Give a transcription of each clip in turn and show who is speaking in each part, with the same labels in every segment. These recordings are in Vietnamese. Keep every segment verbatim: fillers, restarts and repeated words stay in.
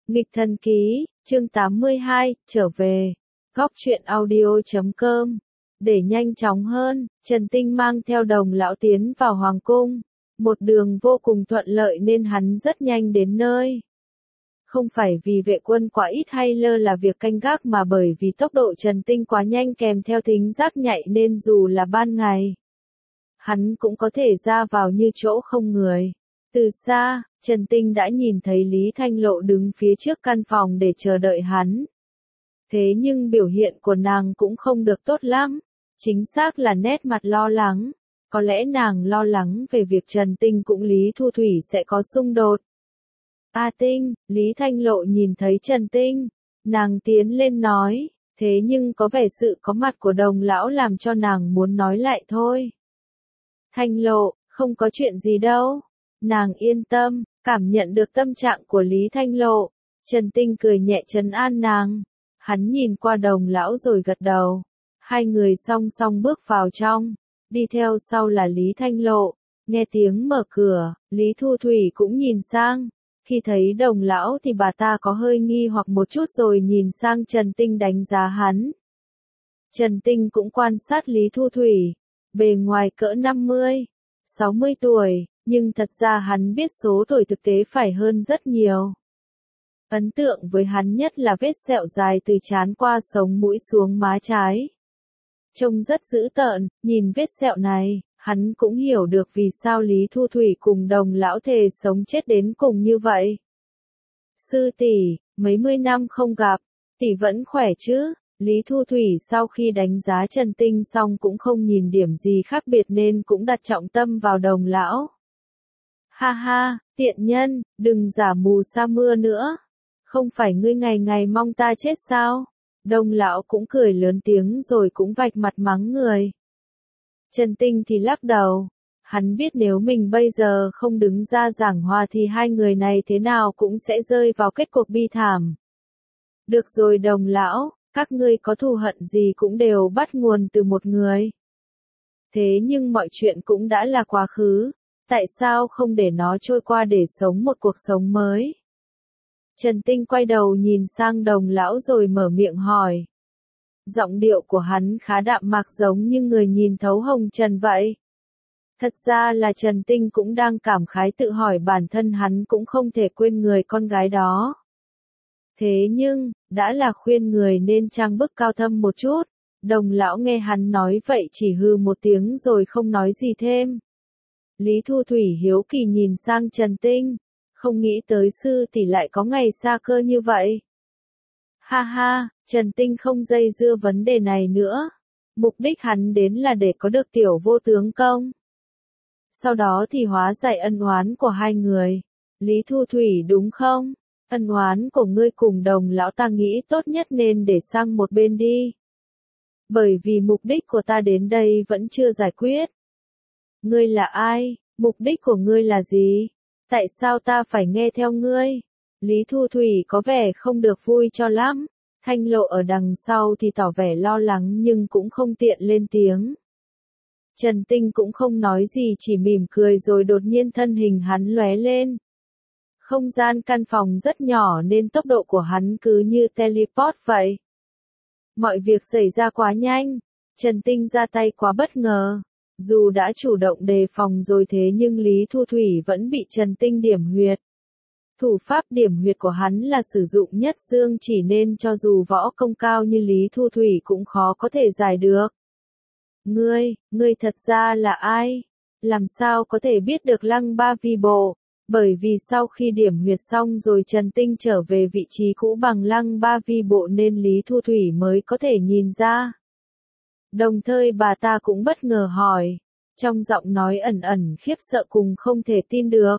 Speaker 1: Nghịch thần ký, chương tám mươi hai, trở về. Góc truyện audio chấm com. Để nhanh chóng hơn, Trần Tinh mang theo Đồng lão tiến vào hoàng cung. Một đường vô cùng thuận lợi nên hắn rất nhanh đến nơi. Không phải vì vệ quân quá ít hay lơ là việc canh gác mà bởi vì tốc độ Trần Tinh quá nhanh kèm theo thính giác nhạy nên dù là ban ngày, hắn cũng có thể ra vào như chỗ không người. Từ xa, Trần Tinh đã nhìn thấy Lý Thanh Lộ đứng phía trước căn phòng để chờ đợi hắn. Thế nhưng biểu hiện của nàng cũng không được tốt lắm, chính xác là nét mặt lo lắng. Có lẽ nàng lo lắng về việc Trần Tinh cũng Lý Thu Thủy sẽ có xung đột. A Tinh, Lý Thanh Lộ nhìn thấy Trần Tinh, nàng tiến lên nói, thế nhưng có vẻ sự có mặt của Đồng lão làm cho nàng muốn nói lại thôi. Thanh Lộ, không có chuyện gì đâu. Nàng yên tâm, cảm nhận được tâm trạng của Lý Thanh Lộ. Trần Tinh cười nhẹ trấn an nàng. Hắn nhìn qua Đồng lão rồi gật đầu. Hai người song song bước vào trong. Đi theo sau là Lý Thanh Lộ. Nghe tiếng mở cửa, Lý Thu Thủy cũng nhìn sang. Khi thấy Đồng lão thì bà ta có hơi nghi hoặc một chút rồi nhìn sang Trần Tinh đánh giá hắn. Trần Tinh cũng quan sát Lý Thu Thủy. Bề ngoài cỡ năm mươi, sáu mươi tuổi. Nhưng thật ra hắn biết số tuổi thực tế phải hơn rất nhiều. Ấn tượng với hắn nhất là vết sẹo dài từ trán qua sống mũi xuống má trái. Trông rất dữ tợn, nhìn vết sẹo này, hắn cũng hiểu được vì sao Lý Thu Thủy cùng Đồng lão thề sống chết đến cùng như vậy. Sư tỷ, mấy mươi năm không gặp, tỷ vẫn khỏe chứ? Lý Thu Thủy sau khi đánh giá Trần Tinh xong cũng không nhìn điểm gì khác biệt nên cũng đặt trọng tâm vào Đồng lão. Ha ha, tiện nhân, đừng giả mù sa mưa nữa. Không phải ngươi ngày ngày mong ta chết sao? Đồng lão cũng cười lớn tiếng rồi cũng vạch mặt mắng người. Trần Tinh thì lắc đầu. Hắn biết nếu mình bây giờ không đứng ra giảng hòa thì hai người này thế nào cũng sẽ rơi vào kết cục bi thảm. Được rồi Đồng lão, các ngươi có thù hận gì cũng đều bắt nguồn từ một người. Thế nhưng mọi chuyện cũng đã là quá khứ. Tại sao không để nó trôi qua để sống một cuộc sống mới? Trần Tinh quay đầu nhìn sang Đồng lão rồi mở miệng hỏi. Giọng điệu của hắn khá đạm mạc giống như người nhìn thấu hồng trần vậy. Thật ra là Trần Tinh cũng đang cảm khái tự hỏi bản thân hắn cũng không thể quên người con gái đó. Thế nhưng, đã là khuyên người nên trang bức cao thâm một chút. Đồng lão nghe hắn nói vậy chỉ hừ một tiếng rồi không nói gì thêm. Lý Thu Thủy hiếu kỳ nhìn sang Trần Tinh, không nghĩ tới sư tỷ lại có ngày xa cơ như vậy. Ha ha, Trần Tinh không dây dưa vấn đề này nữa. Mục đích hắn đến là để có được tiểu vô tướng công. Sau đó thì hóa giải ân oán của hai người. Lý Thu Thủy đúng không? Ân oán của ngươi cùng Đồng lão ta nghĩ tốt nhất nên để sang một bên đi. Bởi vì mục đích của ta đến đây vẫn chưa giải quyết. Ngươi là ai? Mục đích của ngươi là gì? Tại sao ta phải nghe theo ngươi? Lý Thu Thủy có vẻ không được vui cho lắm. Thanh Lộ ở đằng sau thì tỏ vẻ lo lắng nhưng cũng không tiện lên tiếng. Trần Tinh cũng không nói gì chỉ mỉm cười rồi đột nhiên thân hình hắn lóe lên. Không gian căn phòng rất nhỏ nên tốc độ của hắn cứ như teleport vậy. Mọi việc xảy ra quá nhanh. Trần Tinh ra tay quá bất ngờ. Dù đã chủ động đề phòng rồi thế nhưng Lý Thu Thủy vẫn bị Trần Tinh điểm huyệt. Thủ pháp điểm huyệt của hắn là sử dụng nhất dương chỉ nên cho dù võ công cao như Lý Thu Thủy cũng khó có thể giải được. Ngươi, ngươi thật ra là ai? Làm sao có thể biết được Lăng Ba Vi Bộ? Bởi vì sau khi điểm huyệt xong rồi Trần Tinh trở về vị trí cũ bằng Lăng Ba Vi Bộ nên Lý Thu Thủy mới có thể nhìn ra. Đồng thời bà ta cũng bất ngờ hỏi, trong giọng nói ẩn ẩn khiếp sợ cùng không thể tin được.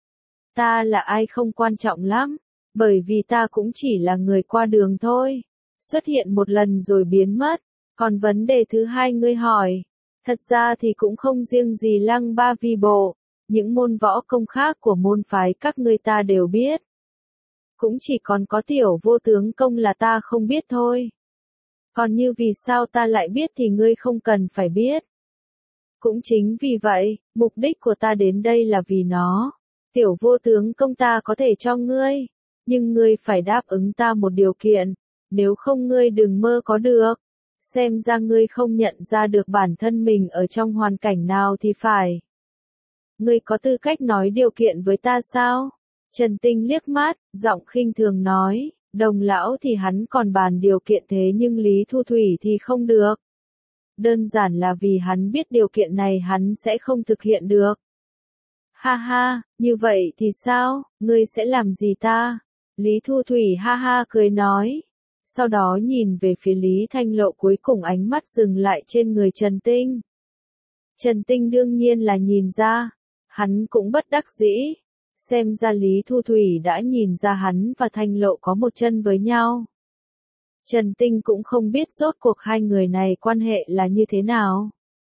Speaker 1: Ta là ai không quan trọng lắm, bởi vì ta cũng chỉ là người qua đường thôi. Xuất hiện một lần rồi biến mất, còn vấn đề thứ hai ngươi hỏi, thật ra thì cũng không riêng gì Lăng Ba Vi Bộ, những môn võ công khác của môn phái các ngươi ta đều biết. Cũng chỉ còn có tiểu vô tướng công là ta không biết thôi. Còn như vì sao ta lại biết thì ngươi không cần phải biết. Cũng chính vì vậy, mục đích của ta đến đây là vì nó. Tiểu vô tướng công ta có thể cho ngươi. Nhưng ngươi phải đáp ứng ta một điều kiện, nếu không ngươi đừng mơ có được. Xem ra ngươi không nhận ra được bản thân mình ở trong hoàn cảnh nào thì phải. Ngươi có tư cách nói điều kiện với ta sao? Trần Tinh liếc mắt, giọng khinh thường nói, Đồng lão thì hắn còn bàn điều kiện thế nhưng Lý Thu Thủy thì không được. Đơn giản là vì hắn biết điều kiện này hắn sẽ không thực hiện được. Ha ha, như vậy thì sao, ngươi sẽ làm gì ta? Lý Thu Thủy ha ha cười nói. Sau đó nhìn về phía Lý Thanh Lộ, cuối cùng ánh mắt dừng lại trên người Trần Tinh. Trần Tinh đương nhiên là nhìn ra, hắn cũng bất đắc dĩ. Xem ra Lý Thu Thủy đã nhìn ra hắn và Thanh Lộ có một chân với nhau. Trần Tinh cũng không biết rốt cuộc hai người này quan hệ là như thế nào.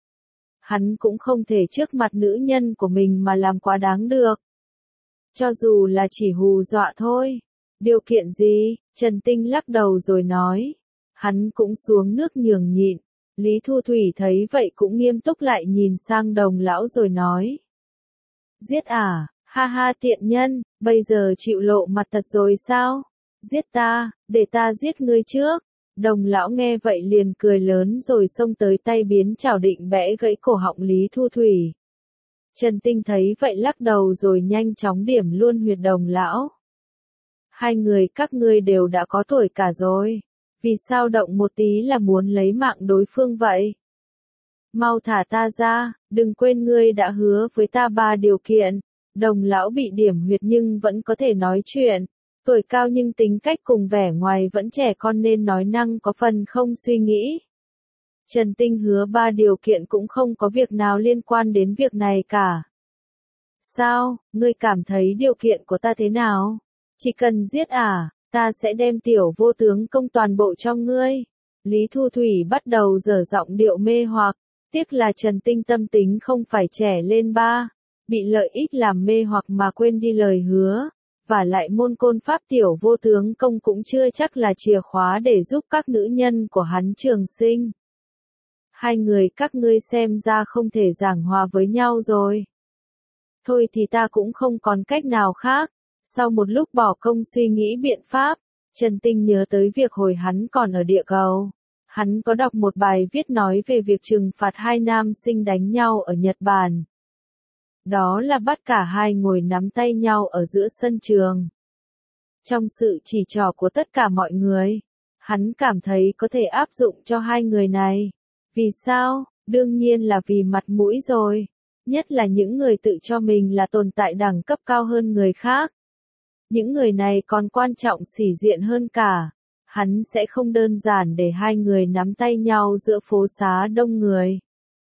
Speaker 1: Hắn cũng không thể trước mặt nữ nhân của mình mà làm quá đáng được. Cho dù là chỉ hù dọa thôi. Điều kiện gì? Trần Tinh lắc đầu rồi nói. Hắn cũng xuống nước nhường nhịn. Lý Thu Thủy thấy vậy cũng nghiêm túc lại nhìn sang Đồng lão rồi nói. Giết à? Ha ha tiện nhân, bây giờ chịu lộ mặt thật rồi sao? Giết ta, để ta giết ngươi trước. Đồng lão nghe vậy liền cười lớn rồi xông tới tay biến chảo định bẽ gãy cổ họng Lý Thu Thủy. Trần Tinh thấy vậy lắc đầu rồi nhanh chóng điểm luôn huyệt Đồng lão. Hai người các ngươi đều đã có tuổi cả rồi. Vì sao động một tí là muốn lấy mạng đối phương vậy? Mau thả ta ra, đừng quên ngươi đã hứa với ta ba điều kiện. Đồng lão bị điểm huyệt nhưng vẫn có thể nói chuyện. Tuổi cao nhưng tính cách cùng vẻ ngoài vẫn trẻ con nên nói năng có phần không suy nghĩ. Trần Tinh hứa ba điều kiện cũng không có việc nào liên quan đến việc này cả. Sao, ngươi cảm thấy điều kiện của ta thế nào? Chỉ cần giết à, ta sẽ đem tiểu vô tướng công toàn bộ cho ngươi. Lý Thu Thủy bắt đầu dở giọng điệu mê hoặc, tiếc là Trần Tinh tâm tính không phải trẻ lên ba, bị lợi ích làm mê hoặc mà quên đi lời hứa, và lại môn côn pháp tiểu vô tướng công cũng chưa chắc là chìa khóa để giúp các nữ nhân của hắn trường sinh. Hai người các ngươi xem ra không thể giảng hòa với nhau rồi. Thôi thì ta cũng không còn cách nào khác. Sau một lúc bỏ công suy nghĩ biện pháp, Trần Tinh nhớ tới việc hồi hắn còn ở địa cầu. Hắn có đọc một bài viết nói về việc trừng phạt hai nam sinh đánh nhau ở Nhật Bản. Đó là bắt cả hai ngồi nắm tay nhau ở giữa sân trường. Trong sự chỉ trỏ của tất cả mọi người, hắn cảm thấy có thể áp dụng cho hai người này. Vì sao? Đương nhiên là vì mặt mũi rồi. Nhất là những người tự cho mình là tồn tại đẳng cấp cao hơn người khác. Những người này còn quan trọng sĩ diện hơn cả. Hắn sẽ không đơn giản để hai người nắm tay nhau giữa phố xá đông người.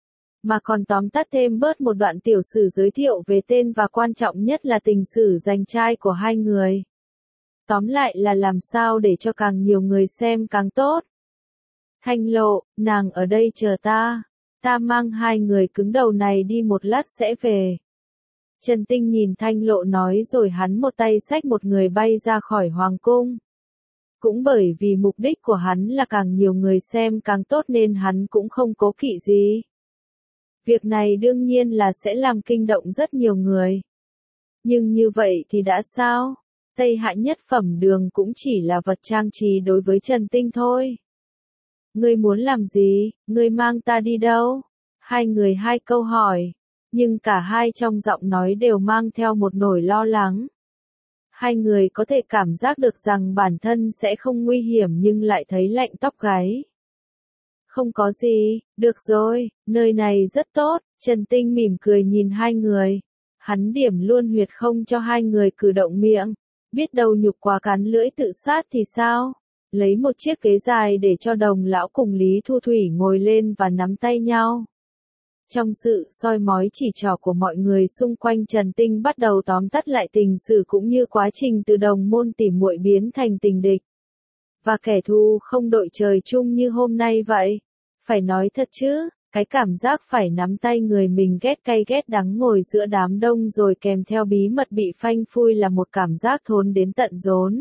Speaker 1: Mà còn tóm tắt thêm bớt một đoạn tiểu sử giới thiệu về tên và quan trọng nhất là tình sử giành trai của hai người. Tóm lại là làm sao để cho càng nhiều người xem càng tốt. Thanh Lộ, nàng ở đây chờ ta. Ta mang hai người cứng đầu này đi một lát sẽ về. Trần Tinh nhìn Thanh Lộ nói rồi hắn một tay xách một người bay ra khỏi hoàng cung. Cũng bởi vì mục đích của hắn là càng nhiều người xem càng tốt nên hắn cũng không cố kỵ gì. Việc này đương nhiên là sẽ làm kinh động rất nhiều người. Nhưng như vậy thì đã sao? Tây Hạ nhất phẩm đường cũng chỉ là vật trang trí đối với Trần Tinh thôi. Ngươi muốn làm gì? Ngươi mang ta đi đâu? Hai người hai câu hỏi. Nhưng cả hai trong giọng nói đều mang theo một nỗi lo lắng. Hai người có thể cảm giác được rằng bản thân sẽ không nguy hiểm nhưng lại thấy lạnh tóc gáy. Không có gì, được rồi, nơi này rất tốt, Trần Tinh mỉm cười nhìn hai người. Hắn điểm luôn huyệt không cho hai người cử động miệng. Biết đâu nhục quá cắn lưỡi tự sát thì sao? Lấy một chiếc ghế dài để cho Đồng lão cùng Lý Thu Thủy ngồi lên và nắm tay nhau. Trong sự soi mói chỉ trỏ của mọi người xung quanh, Trần Tinh bắt đầu tóm tắt lại tình sử cũng như quá trình từ đồng môn tỉ muội biến thành tình địch. Và kẻ thù không đội trời chung như hôm nay vậy. Phải nói thật chứ, cái cảm giác phải nắm tay người mình ghét cay ghét đắng ngồi giữa đám đông rồi kèm theo bí mật bị phanh phui là một cảm giác thốn đến tận rốn.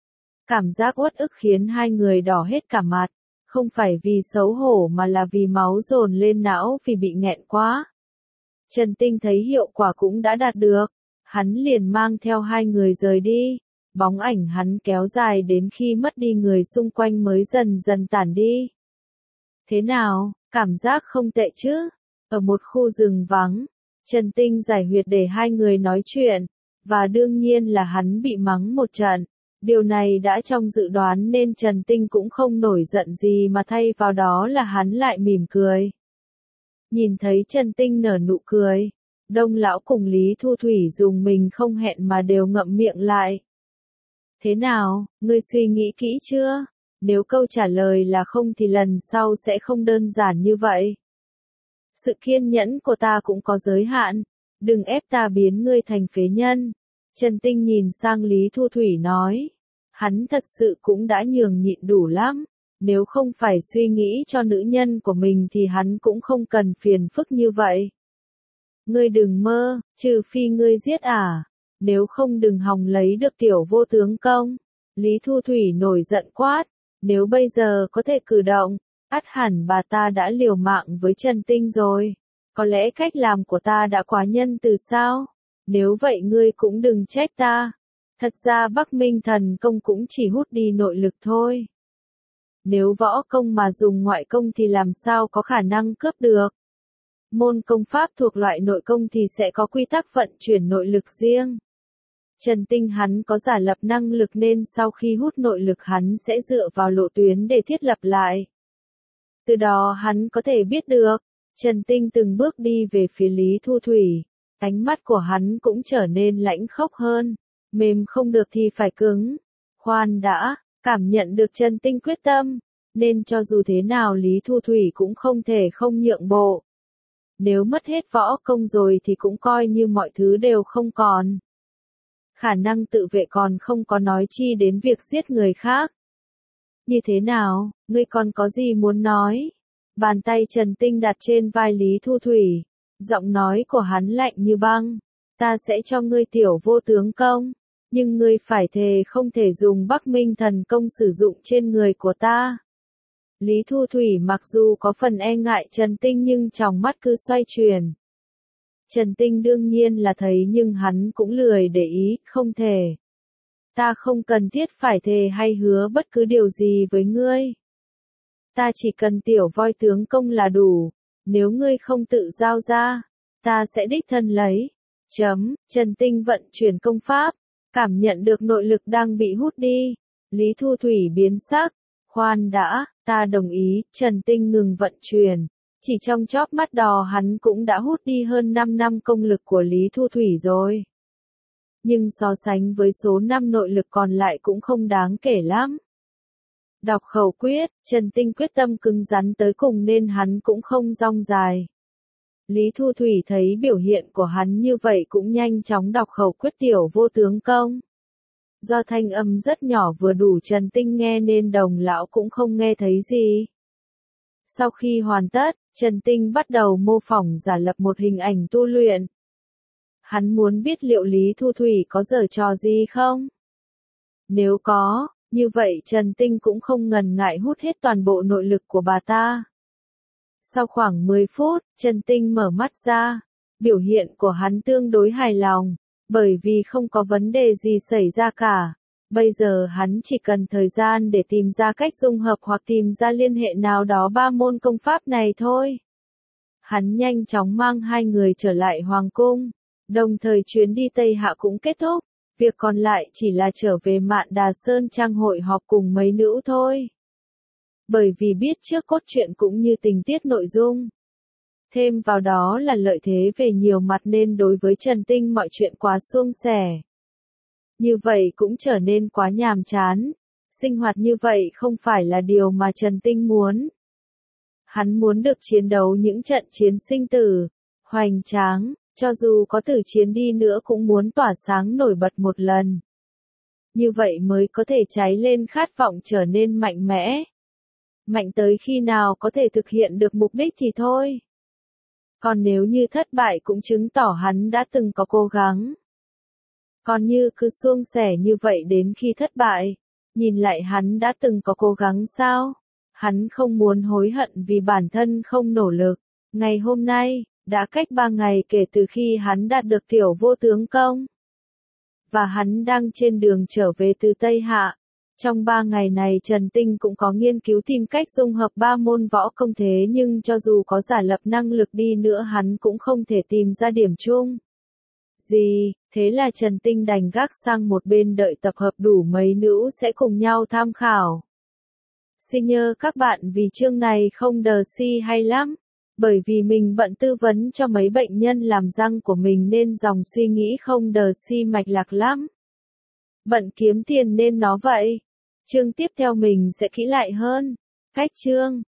Speaker 1: Cảm giác uất ức khiến hai người đỏ hết cả mặt. Không phải vì xấu hổ mà là vì máu dồn lên não vì bị nghẹn quá. Trần Tinh thấy hiệu quả cũng đã đạt được. Hắn liền mang theo hai người rời đi. bóng ảnh hắn kéo dài đến khi mất đi người xung quanh mới dần dần tản đi. Thế nào, cảm giác không tệ chứ? Ở một khu rừng vắng, Trần Tinh giải huyệt để hai người nói chuyện, và đương nhiên là hắn bị mắng một trận. Điều này đã trong dự đoán nên Trần Tinh cũng không nổi giận gì mà thay vào đó là hắn lại mỉm cười. Nhìn thấy Trần Tinh nở nụ cười, Đông lão cùng Lý Thu Thủy dùng mình không hẹn mà đều ngậm miệng lại. Thế nào, ngươi suy nghĩ kỹ chưa? Nếu câu trả lời là không thì lần sau sẽ không đơn giản như vậy. Sự kiên nhẫn của ta cũng có giới hạn, đừng ép ta biến ngươi thành phế nhân. Trần Tinh nhìn sang Lý Thu Thủy nói, hắn thật sự cũng đã nhường nhịn đủ lắm, nếu không phải suy nghĩ cho nữ nhân của mình thì hắn cũng không cần phiền phức như vậy. Ngươi đừng mơ, trừ phi ngươi giết ả, nếu không đừng hòng lấy được tiểu vô tướng công. Lý Thu Thủy nổi giận quát, nếu bây giờ có thể cử động, ắt hẳn bà ta đã liều mạng với Trần Tinh rồi. Có lẽ cách làm của ta đã quá nhân từ sao? Nếu vậy ngươi cũng đừng trách ta. Thật ra Bắc Minh thần công cũng chỉ hút đi nội lực thôi. Nếu võ công mà dùng ngoại công thì làm sao có khả năng cướp được? Môn công pháp thuộc loại nội công thì sẽ có quy tắc vận chuyển nội lực riêng. Trần Tinh hắn có giả lập năng lực nên sau khi hút nội lực hắn sẽ dựa vào lộ tuyến để thiết lập lại. Từ đó hắn có thể biết được. Trần Tinh từng bước đi về phía Lý Thu Thủy. Ánh mắt của hắn cũng trở nên lãnh khốc hơn. Mềm không được thì phải cứng. Khoan đã, cảm nhận được Trần Tinh quyết tâm. Nên cho dù thế nào Lý Thu Thủy cũng không thể không nhượng bộ. Nếu mất hết võ công rồi thì cũng coi như mọi thứ đều không còn. Khả năng tự vệ còn không có nói chi đến việc giết người khác. Như thế nào, ngươi còn có gì muốn nói? Bàn tay Trần Tinh đặt trên vai Lý Thu Thủy. Giọng nói của hắn lạnh như băng. Ta sẽ cho ngươi tiểu vô tướng công. Nhưng ngươi phải thề không thể dùng Bắc Minh thần công sử dụng trên người của ta. Lý Thu Thủy mặc dù có phần e ngại Trần Tinh nhưng trong mắt cứ xoay chuyển. Trần Tinh đương nhiên là thấy nhưng hắn cũng lười để ý, không thể. Ta không cần thiết phải thề hay hứa bất cứ điều gì với ngươi. Ta chỉ cần tiểu voi tướng công là đủ, nếu ngươi không tự giao ra, ta sẽ đích thân lấy. Chấm, Trần Tinh vận chuyển công pháp, cảm nhận được nội lực đang bị hút đi. Lý Thu Thủy biến sắc, khoan đã, ta đồng ý, Trần Tinh ngừng vận chuyển. Chỉ trong chóp mắt đò hắn cũng đã hút đi hơn năm năm công lực của Lý Thu Thủy rồi. Nhưng so sánh với số năm nội lực còn lại cũng không đáng kể lắm. Đọc khẩu quyết, Trần Tinh quyết tâm cứng rắn tới cùng nên hắn cũng không rong dài. Lý Thu Thủy thấy biểu hiện của hắn như vậy cũng nhanh chóng đọc khẩu quyết tiểu vô tướng công. Do thanh âm rất nhỏ vừa đủ Trần Tinh nghe nên đồng lão cũng không nghe thấy gì. Sau khi hoàn tất, Trần Tinh bắt đầu mô phỏng giả lập một hình ảnh tu luyện. Hắn muốn biết liệu Lý Thu Thủy có giở trò gì không? Nếu có, như vậy Trần Tinh cũng không ngần ngại hút hết toàn bộ nội lực của bà ta. Sau khoảng mười phút, Trần Tinh mở mắt ra. Biểu hiện của hắn tương đối hài lòng, bởi vì không có vấn đề gì xảy ra cả. Bây giờ hắn chỉ cần thời gian để tìm ra cách dung hợp hoặc tìm ra liên hệ nào đó ba môn công pháp này thôi. Hắn nhanh chóng mang hai người trở lại Hoàng Cung, đồng thời chuyến đi Tây Hạ cũng kết thúc, việc còn lại chỉ là trở về Mạn Đà Sơn Trang hội họp cùng mấy nữ thôi. Bởi vì biết trước cốt truyện cũng như tình tiết nội dung. Thêm vào đó là lợi thế về nhiều mặt nên đối với Trần Tinh mọi chuyện quá suôn sẻ. Như vậy cũng trở nên quá nhàm chán. Sinh hoạt như vậy không phải là điều mà Trần Tinh muốn. Hắn muốn được chiến đấu những trận chiến sinh tử, hoành tráng, cho dù có tử chiến đi nữa cũng muốn tỏa sáng nổi bật một lần. Như vậy mới có thể cháy lên khát vọng trở nên mạnh mẽ. Mạnh tới khi nào có thể thực hiện được mục đích thì thôi. Còn nếu như thất bại cũng chứng tỏ hắn đã từng có cố gắng. Còn như cứ suông sẻ như vậy đến khi thất bại, nhìn lại hắn đã từng có cố gắng sao? Hắn không muốn hối hận vì bản thân không nỗ lực. Ngày hôm nay, đã cách ba ngày kể từ khi hắn đạt được tiểu vô tướng công. và hắn đang trên đường trở về từ Tây Hạ. Trong ba ngày này Trần Tinh cũng có nghiên cứu tìm cách dung hợp ba môn võ công thế nhưng cho dù có giả lập năng lực đi nữa hắn cũng không thể tìm ra điểm chung. Gì, thế là Trần Tinh đành gác sang một bên đợi tập hợp đủ mấy nữ sẽ cùng nhau tham khảo. Xin nhờ các bạn vì chương này không đờ si hay lắm. Bởi vì mình bận tư vấn cho mấy bệnh nhân làm răng của mình nên dòng suy nghĩ không đờ si mạch lạc lắm. Bận kiếm tiền nên nó vậy. Chương tiếp theo mình sẽ kỹ lại hơn. Cách chương